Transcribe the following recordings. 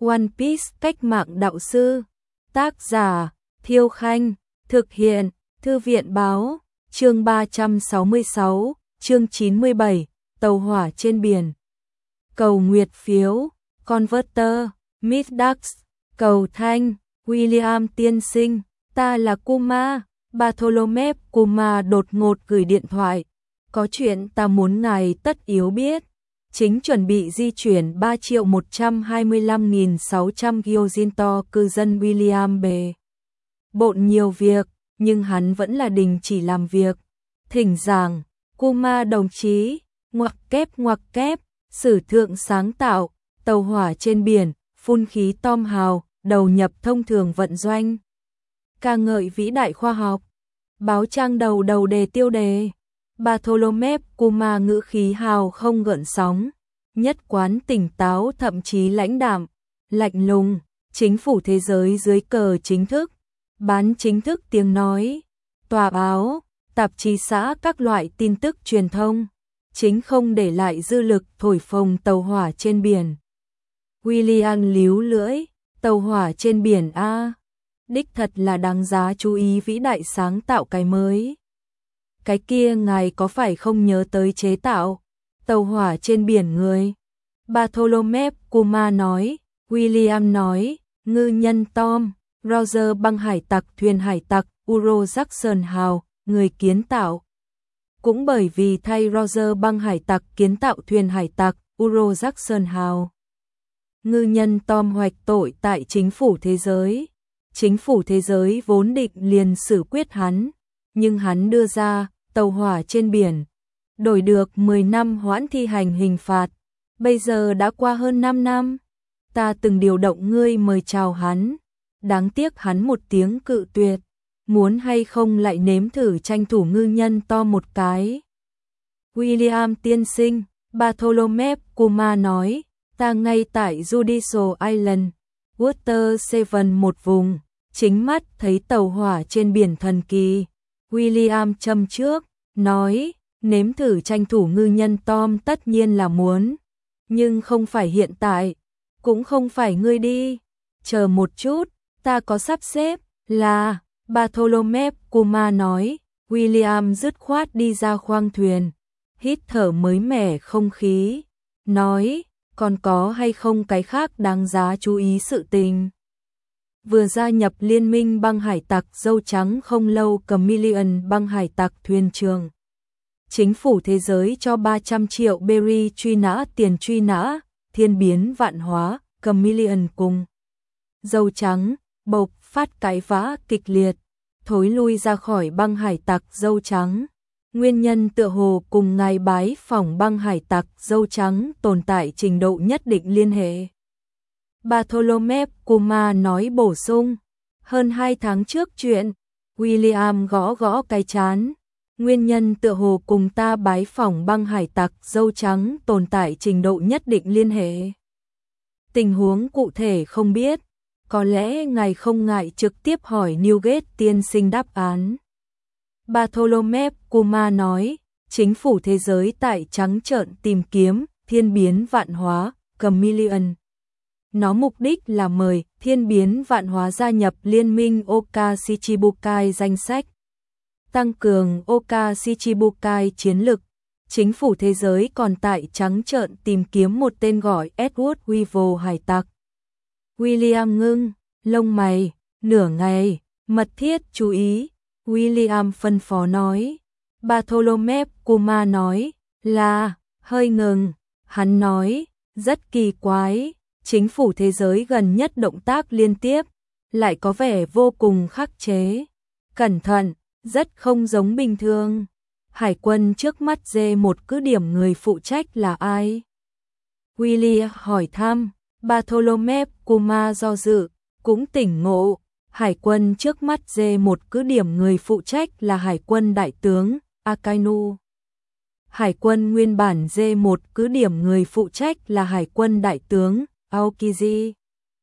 One Piece cách mạng đạo sư. Tác giả Thiêu Khanh. Thực hiện Thư viện Báo. Chương 366, chương 97, tàu hỏa trên biển. Cầu nguyệt phiếu, Converter, Midax, cầu thanh, William tiên sinh, ta là Kuma. Bartholomew Kuma đột ngột gửi điện thoại. Có chuyện ta muốn ngài tất yếu biết. Chính chuẩn bị di chuyển 3.125.600 Gyojinto cư dân William bề bộn nhiều việc, nhưng hắn vẫn là đình chỉ làm việc. Thỉnh giảng, Kuma đồng chí, ngoặc kép, sử thượng sáng tạo, tàu hỏa trên biển, phun khí tom hào, đầu nhập thông thường vận doanh. Ca ngợi vĩ đại khoa học. Báo trang đầu đề tiêu đề. Bartholomew Kuma ngữ khí hào không gợn sóng, nhất quán tỉnh táo thậm chí lãnh đạm, lạnh lùng. Chính phủ thế giới dưới cờ chính thức, bán chính thức tiếng nói, tòa báo, tạp chí xã các loại tin tức truyền thông, chính không để lại dư lực thổi phồng tàu hỏa trên biển. William líu lưỡi, tàu hỏa trên biển a, đích thật là đáng giá chú ý, vĩ đại sáng tạo cái mới. Cái kia ngài có phải không nhớ tới chế tạo tàu hỏa trên biển người? Bartholomew Kuma nói. William nói, ngư nhân Tom, Roger băng hải tặc, thuyền hải tặc, Uro Jackson Hào, người kiến tạo. Cũng bởi vì thay Roger băng hải tặc kiến tạo thuyền hải tặc, Uro Jackson Hào, ngư nhân Tom hoạch tội tại chính phủ thế giới. Chính phủ thế giới vốn định liền xử quyết hắn, nhưng hắn đưa ra tàu hỏa trên biển, đổi được 10 năm hoãn thi hành hình phạt. Bây giờ đã qua hơn 5 năm, ta từng điều động ngươi mời chào hắn, đáng tiếc hắn một tiếng cự tuyệt. Muốn hay không lại nếm thử tranh thủ ngư nhân to một cái? William tiên sinh, Bartholomew Kuma nói, ta ngay tại Judicial Island, Water Seven một vùng, chính mắt thấy tàu hỏa trên biển thần kỳ. William châm trước, nói, nếm thử tranh thủ ngư nhân Tom tất nhiên là muốn, nhưng không phải hiện tại, cũng không phải ngươi đi, chờ một chút, ta có sắp xếp, là, Bartholomew Kuma nói. William dứt khoát đi ra khoang thuyền, hít thở mới mẻ không khí, nói, còn có hay không cái khác đáng giá chú ý sự tình? Vừa gia nhập liên minh băng hải tặc dâu trắng không lâu, Chameleon băng hải tặc thuyền trưởng. Chính phủ thế giới cho 300 triệu berry truy nã, tiền truy nã, thiên biến vạn hóa. Chameleon cùng dâu trắng bộc phát cãi vã kịch liệt, thối lui ra khỏi băng hải tặc dâu trắng. Nguyên nhân tựa hồ cùng ngài bái phỏng băng hải tặc dâu trắng tồn tại trình độ nhất định liên hệ. Bartholomew Kuma nói bổ sung, hơn 2 tháng trước chuyện. William gõ cái chán. Nguyên nhân tựa hồ cùng ta bái phỏng băng hải tặc dâu trắng tồn tại trình độ nhất định liên hệ. Tình huống cụ thể không biết, có lẽ ngài không ngại trực tiếp hỏi Newgate tiên sinh đáp án. Bartholomew Kuma nói, chính phủ thế giới tại trắng trợn tìm kiếm thiên biến vạn hóa, Chameleon. Nó mục đích là mời thiên biến vạn hóa gia nhập liên minh Oka Shichibukai danh sách, tăng cường Oka Shichibukai chiến lực. Chính phủ thế giới còn tại trắng trợn tìm kiếm một tên gọi Edward Weevil hải tặc. William ngưng lông mày nửa ngày, mật thiết chú ý. William phân phó nói. Bartholomew Kuma nói, là, hơi ngừng. Hắn nói, rất kỳ quái, chính phủ thế giới gần nhất động tác liên tiếp, lại có vẻ vô cùng khắc chế, cẩn thận, rất không giống bình thường. Hải quân trước mắt D1 cứ điểm người phụ trách là ai? William hỏi thăm. Bartholomew Kuma do dự, cũng tỉnh ngộ. Hải quân trước mắt D1 cứ điểm người phụ trách là Hải quân đại tướng Akainu. Hải quân nguyên bản D1 cứ điểm người phụ trách là Hải quân đại tướng Aokiji.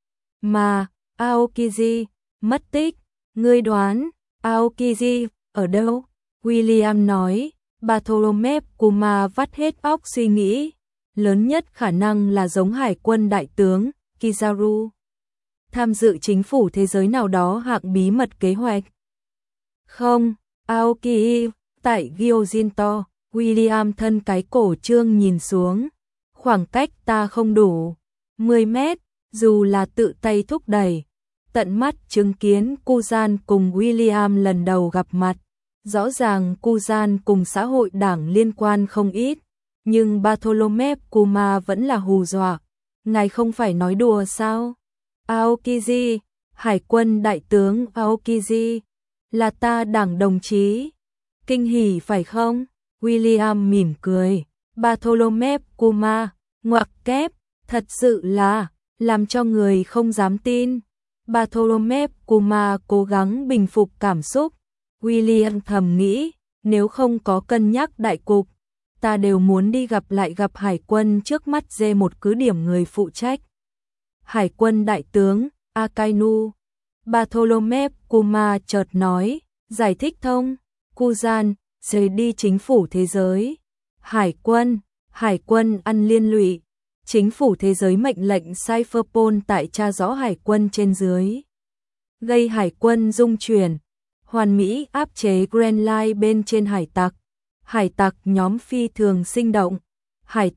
Mà Aokiji mất tích, ngươi đoán Aokiji ở đâu? William nói. Bartholomew Kuma vắt hết óc suy nghĩ, lớn nhất khả năng là giống Hải quân đại tướng Kizaru tham dự chính phủ thế giới nào đó hạng bí mật kế hoạch. Không, Aoki, tại Gyojinto, William thân cái cổ trương nhìn xuống. Khoảng cách ta không đủ 10 mét, dù là tự tay thúc đẩy. Tận mắt chứng kiến Kuzan cùng William lần đầu gặp mặt. Rõ ràng Kuzan cùng xã hội đảng liên quan không ít, nhưng Bartholomew Kuma vẫn là hù dọa. Ngài không phải nói đùa sao? Aokiji, Hải quân đại tướng Aokiji, là ta đảng đồng chí. Kinh hỉ phải không? William mỉm cười. Bartholomew Kuma, ngoặc kép, thật sự là, làm cho người không dám tin. Bartholomew Kuma cố gắng bình phục cảm xúc. William thầm nghĩ, nếu không có cân nhắc đại cục, ta đều muốn đi gặp hải quân trước mắt dê một cứ điểm người phụ trách. Hải quân đại tướng, Akainu. Bartholomew Kuma chợt nói, giải thích thông, Kuzan, rời đi chính phủ thế giới. Hải quân ăn liên lụy. Chính phủ thế giới mệnh lệnh Cypherpol tại tra rõ hải quân trên dưới. Gây hải quân rung chuyển. Hoàn Mỹ áp chế Grand Line bên trên hải tặc. Hải tặc nhóm phi thường sinh động. Hải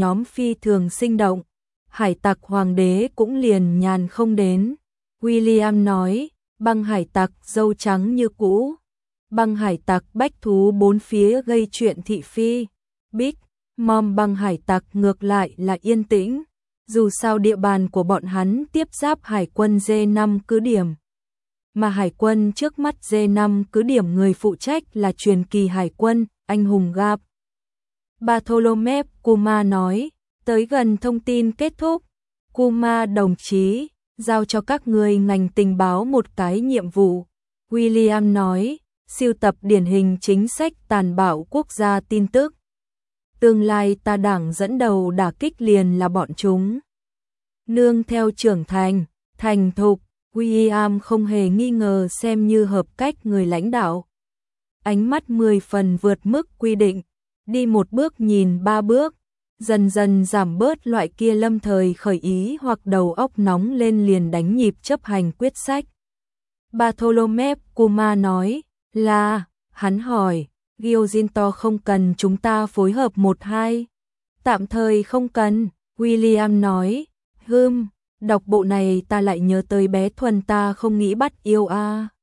tặc hoàng đế cũng liền nhàn không đến. William nói, băng hải tặc dâu trắng như cũ. Băng hải tặc bách thú bốn phía gây chuyện thị phi. Big Mom băng hải tặc ngược lại là yên tĩnh. Dù sao địa bàn của bọn hắn tiếp giáp hải quân D5 cứ điểm. Mà hải quân trước mắt D5 cứ điểm người phụ trách là truyền kỳ hải quân, anh hùng Gap. Bartholomew Kuma nói, tới gần thông tin kết thúc. Kuma đồng chí, giao cho các người ngành tình báo một cái nhiệm vụ. William nói, sưu tập điển hình chính sách tàn bạo quốc gia tin tức. Tương lai ta đảng dẫn đầu đả kích liền là bọn chúng. Nương theo trưởng thành thục, William không hề nghi ngờ xem như hợp cách người lãnh đạo. Ánh mắt 10 phần vượt mức quy định, đi một bước nhìn ba bước, dần dần giảm bớt loại kia lâm thời khởi ý hoặc đầu óc nóng lên liền đánh nhịp chấp hành quyết sách. Bartholomew Kuma nói, là, hắn hỏi, Gyojinto không cần chúng ta phối hợp 1-2. Tạm thời không cần, William nói, đọc bộ này ta lại nhớ tới bé Thuần ta không nghĩ bắt yêu a.